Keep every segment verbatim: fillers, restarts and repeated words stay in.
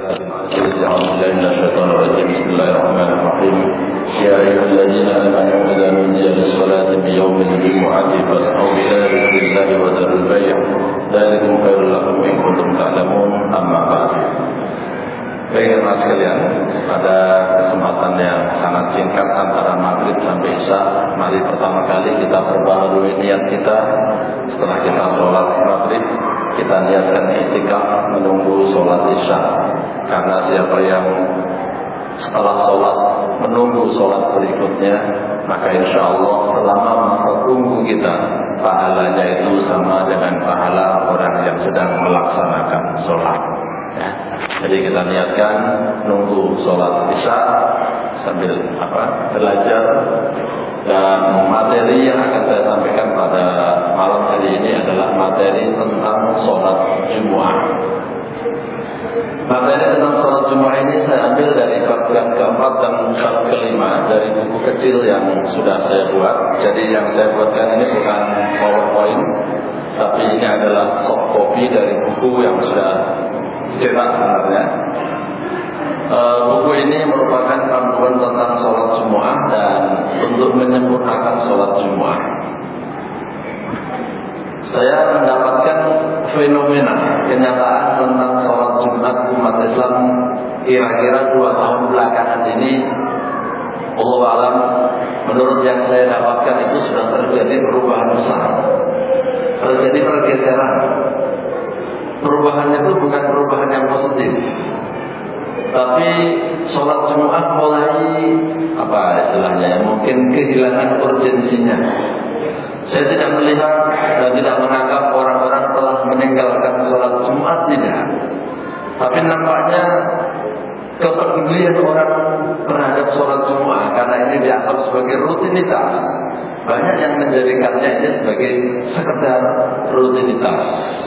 بسم الله الرحمن الرحيم يا أيها الذين آمنوا إذا نودي للصلاة من يوم الجمعة فاسعوا إلى ذكر الله وذروا البيع ذلكم خير لكم إن كنتم تعلمون أما بعد. Baik teman sekalian, pada kesempatan yang sangat singkat antara maghrib sampai isya, mari pertama kali kita perbaharui niat kita. Setelah kita sholat maghrib, kita niatkan i'tikaf menunggu sholat isya. Karena siapa yang setelah sholat menunggu sholat berikutnya, maka insya Allah selama masa tunggu kita, pahalanya itu sama dengan pahala orang yang sedang melaksanakan sholat. Ya. Jadi kita niatkan nunggu sholat isya sambil apa belajar, dan materi yang akan saya sampaikan pada malam hari ini adalah materi tentang sholat Jumat. Materi tentang sholat Jumat ini saya ambil dari bab yang keempat dan bab kelima dari buku kecil yang sudah saya buat. Jadi yang saya buatkan ini bukan PowerPoint, tapi ini adalah soft copy dari buku yang sudah cetak sebenarnya. E, buku ini merupakan panduan tentang sholat Jumat dan untuk menyempurnakan sholat Jumat. Saya mendapatkan fenomena kenyataan tentang sholat Jumat umat Islam kira-kira dua tahun belakangan ini. Allahu a'lam, menurut yang saya dapatkan itu sudah terjadi perubahan besar, terjadi pergeseran. Perubahannya itu bukan perubahan yang positif, tapi sholat Jumat mulai apa istilahnya, mungkin kehilangan urgensinya. Saya tidak melihat dan tidak menganggap orang-orang telah meninggalkan sholat Jumat, tidak. Tapi nampaknya kepedulian orang terhadap sholat Jumat, karena ini dianggap sebagai rutinitas, banyak yang menjadikannya ini sebagai sekedar rutinitas.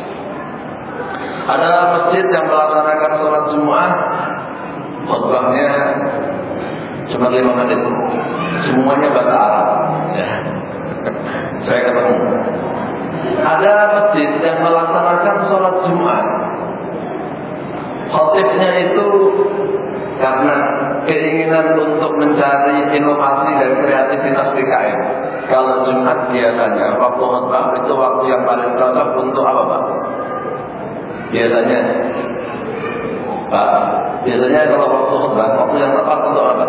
Ada masjid yang melaksanakan sholat Jumat, khutbahnya cuma lima menit, semuanya bahasa Arab. Ya. Saya ketemu. Ada masjid yang melaksanakan sholat Jumat, khotibnya itu karena keinginan untuk mencari inovasi dan kreativitas P K M. Kalau Jumat biasanya waktu khutbah itu waktu yang paling cocok untuk apa, Pak? Biasanya, Pak, biasanya kalau waktu khutbah, waktu yang tepat untuk apa?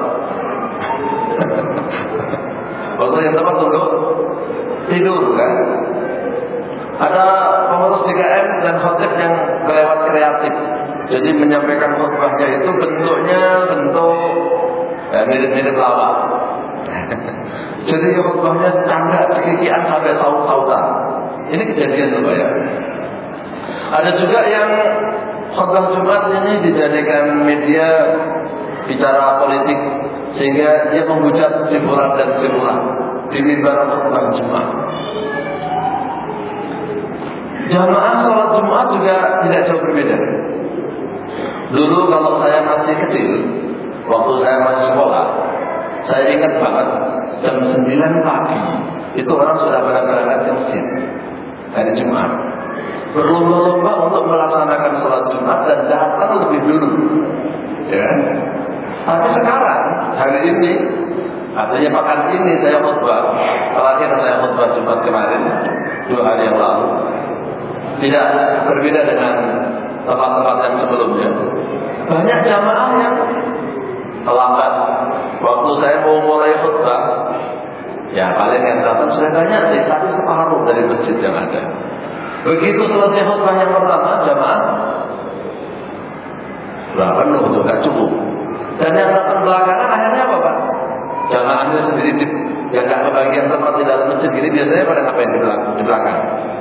Waktu yang tepat untuk tidur, kan? Ada pengurus P K M dan khotib yang kelewat kreatif. Jadi menyampaikan khutbahnya itu bentuknya bentuk ya, mirip-mirip lawak. Jadi khutbahnya canda, cekikian sampai saut-sautan. Ini kejadian loh, Pak, ya. Ada juga yang khutbah Jumat ini dijadikan media bicara politik, sehingga dia mengucap kesimpulan dan kesimpulan di mimbar khutbah Jumat. Jamaah sholat Jumat juga tidak jauh berbeda. Dulu kalau saya masih kecil, waktu saya masih sekolah, saya ingat banget jam sembilan pagi itu orang sudah pada berangkat ke masjid hari Jumat, berlomba-lomba untuk melaksanakan sholat Jumat dan datang lebih dulu, ya. Tapi sekarang hari ini, artinya pekan ini saya khutbah, terakhir saya khutbah Jumat kemarin, dua hari yang lalu, tidak berbeda dengan tempat-tempat yang sebelumnya. Banyak jamaah yang terlambat. Waktu saya mau mulai khutbah, ya paling yang datang sudah banyak sih, tapi separuh dari masjid yang ada. Begitu selesai khutbah yang pertama, jamaah berapa penuh, nggak cukup. Dan yang datang belakangan akhirnya apa, Pak? Jamaahnya sendiri yang nggak kebagian tempat di dalam masjid gini, biasanya pada ngapain di belakang?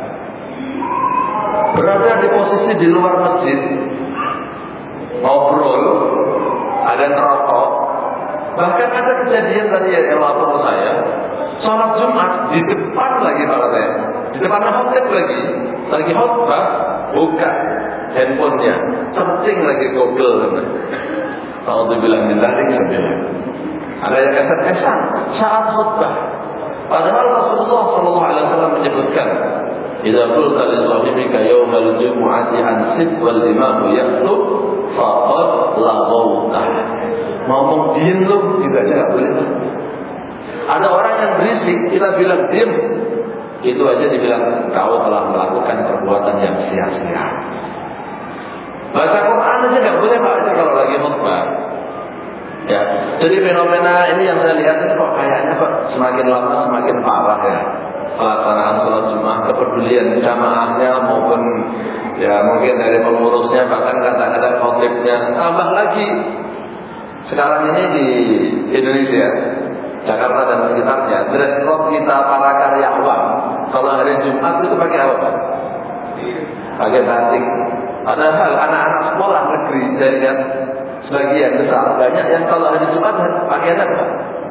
Berada di posisi di luar masjid, ngobrol, ada yang ngerokok. Bahkan ada kejadian tadi yang lapor saya, sholat Jumat di depan lagi Pak, saya di depan khotib lagi, lagi khutbah, buka handphonenya, searching lagi Google. Kalau dibilang ditarik sebenarnya, ada yang kesan-kesan saat khutbah. Padahal Rasulullah Shallallahu Alaihi Wasallam menyebutkan, Idza qulta li sahibika yaumal jumu'ati ansib wal imamu yaqtub faqad laghawta. Ngomong diem lu, kita aja nggak boleh. Ada orang yang berisik, kita bilang diem, itu aja dibilang kau telah melakukan perbuatan yang sia-sia. Baca Quran aja nggak boleh baca kalau lagi khutbah. Ya, jadi fenomena ini yang saya lihat ini kok kayaknya kok semakin lama semakin parah ya. Pelaksanaan sholat Jumat, kepedulian jamaahnya maupun ya mungkin dari pengurusnya, bahkan kadang-kadang khotibnya. Tambah lagi sekarang ini di Indonesia, Jakarta dan sekitarnya, dress code kita para karyawan kalau hari Jumat itu pakai apa Pak? Pakai batik. Padahal anak-anak sekolah negeri saya lihat sebagian besar banyak yang kalau hari Jumat pakai apa?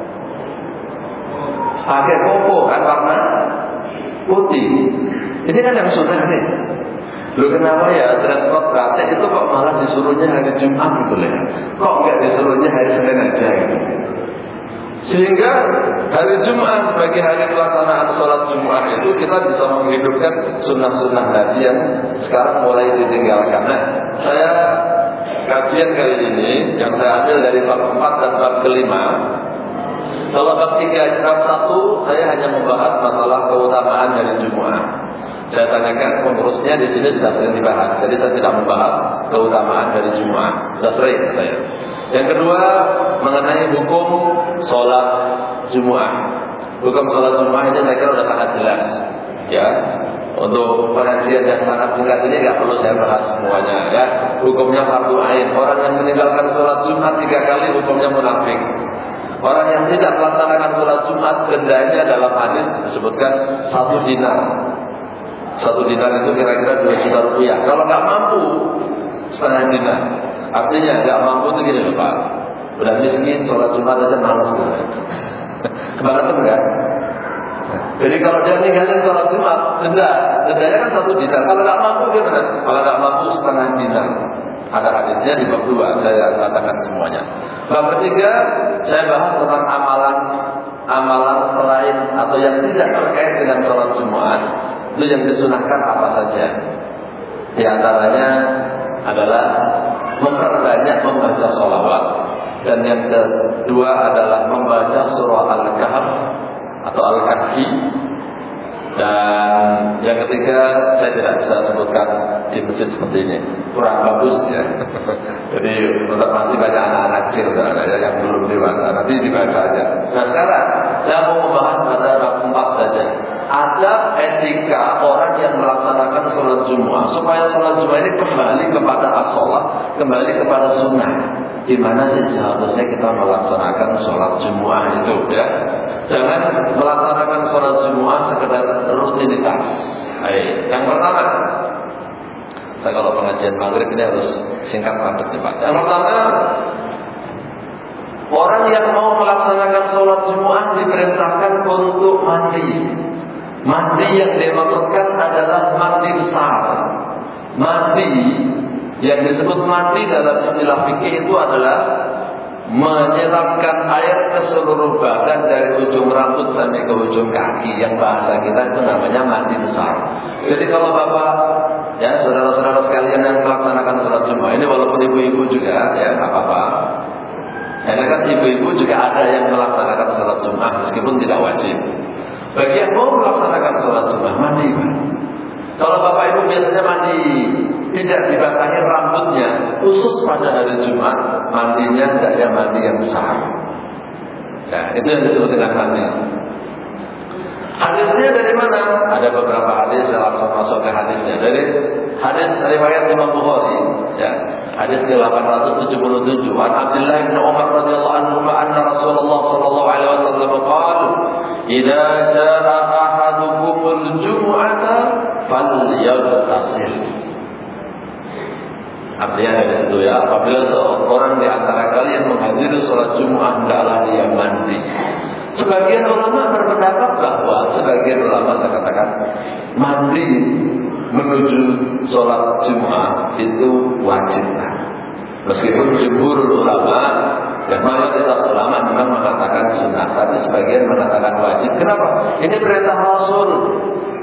Pakai koko kan warna putih. Ini kan yang sunnah nih. Lu kenapa ya dress code batik itu kok malah disuruhnya hari Jumat gitu ya? Kok enggak disuruhnya hari Senin aja gitu? Sehingga hari Jumat sebagai hari pelaksanaan sholat Jumat itu kita bisa menghidupkan sunnah-sunnah Nabi yang sekarang mulai ditinggalkan. Nah, saya kajian kali ini yang saya ambil dari bab empat dan bab kelima. Kalau bab tiga bab satu saya hanya membahas masalah keutamaan dari Jumat. Saya tanyakan pengurusnya di sini sudah sering dibahas, jadi saya tidak membahas keutamaan dari Jumat. Sudah sering saya. Yang kedua mengenai hukum sholat Jumat. Hukum sholat Jumat ini saya kira sudah sangat jelas. Ya, untuk pengajian yang sangat singkat ini nggak perlu saya bahas semuanya. Ya, hukumnya fardu ain. Orang yang meninggalkan sholat Jumat tiga kali hukumnya munafik. Orang yang tidak melaksanakan sholat Jumat dendanya dalam hadis disebutkan satu dinar. Satu dinar itu kira-kira dua juta rupiah. Kalau nggak mampu setengah dinar. Artinya nggak mampu itu gini loh Pak. Udah miskin sholat Jumat aja malas. Kebangetan enggak? Jadi kalau dia ninggalin sholat Jumat, denda, dendanya kan satu dinar. Kalau nggak mampu gimana? Kalau nggak mampu setengah dinar. Ada hadisnya di bab dua, saya katakan semuanya. Bab ketiga, saya bahas tentang amalan amalan selain atau yang tidak terkait dengan sholat Jumat. Itu yang disunahkan apa saja. Di antaranya adalah memperbanyak membaca sholawat, dan yang kedua adalah membaca surah Al-Kahf atau Al-Kahfi, dan yang ketiga saya tidak bisa sebutkan di masjid seperti ini, kurang bagus ya. Jadi untuk masih banyak anak-anak kecil ya, yang belum dewasa, nanti dibaca aja. Nah sekarang saya mau membahas pada bab empat saja. Ada etika orang yang melaksanakan sholat Jumat supaya sholat Jumat ini kembali kepada as-sholat, kembali kepada sunnah. Di mana sih seharusnya kita melaksanakan sholat Jumat itu ya? Jangan melaksanakan sholat Jumat sekedar rutinitas. Hai, yang pertama, saya kalau pengajian maghrib ini harus singkat padat Pak. Yang pertama, orang yang mau melaksanakan sholat Jumat diperintahkan untuk mandi. Mandi yang dimaksudkan adalah mandi besar. Mandi yang disebut mandi dalam istilah fikih itu adalah menyiramkan air ke seluruh badan dari ujung rambut sampai ke ujung kaki. Yang bahasa kita itu namanya mandi besar. Jadi kalau Bapak ya saudara-saudara sekalian yang melaksanakan sholat Jumat ini, walaupun ibu-ibu juga ya nggak apa-apa. Karena kan ibu-ibu juga ada yang melaksanakan sholat Jumat meskipun tidak wajib. Bagi yang mau melaksanakan sholat Jumat mandi Pak. Kalau Bapak Ibu biasanya mandi tidak dibasahi rambutnya, khusus pada hari Jumat mandinya hendaknya mandi yang besar. Nah itu yang disebut dengan mandi. Hadisnya dari mana? Ada beberapa hadis, saya langsung masuk ke hadisnya. Dari hadis riwayat Imam Bukhari, ya, hadis ke delapan ratus tujuh puluh tujuh. An Abdullah bin Umar radhiyallahu anhu anna Rasulullah sallallahu alaihi wasallam qala, "Idza jaa ahadukumul jumu'ata falyaghtasil." Artinya dari situ ya, apabila seorang di antara kalian menghadiri sholat Jumat hendaklah dia mandi. Sebagian ulama berpendapat bahwa sebagian ulama saya katakan mandi menuju sholat Jumat itu wajib. Meskipun jumhur ulama dan mayoritas ulama memang mengatakan sunnah, tapi sebagian mengatakan wajib. Kenapa? Ini perintah Rasul.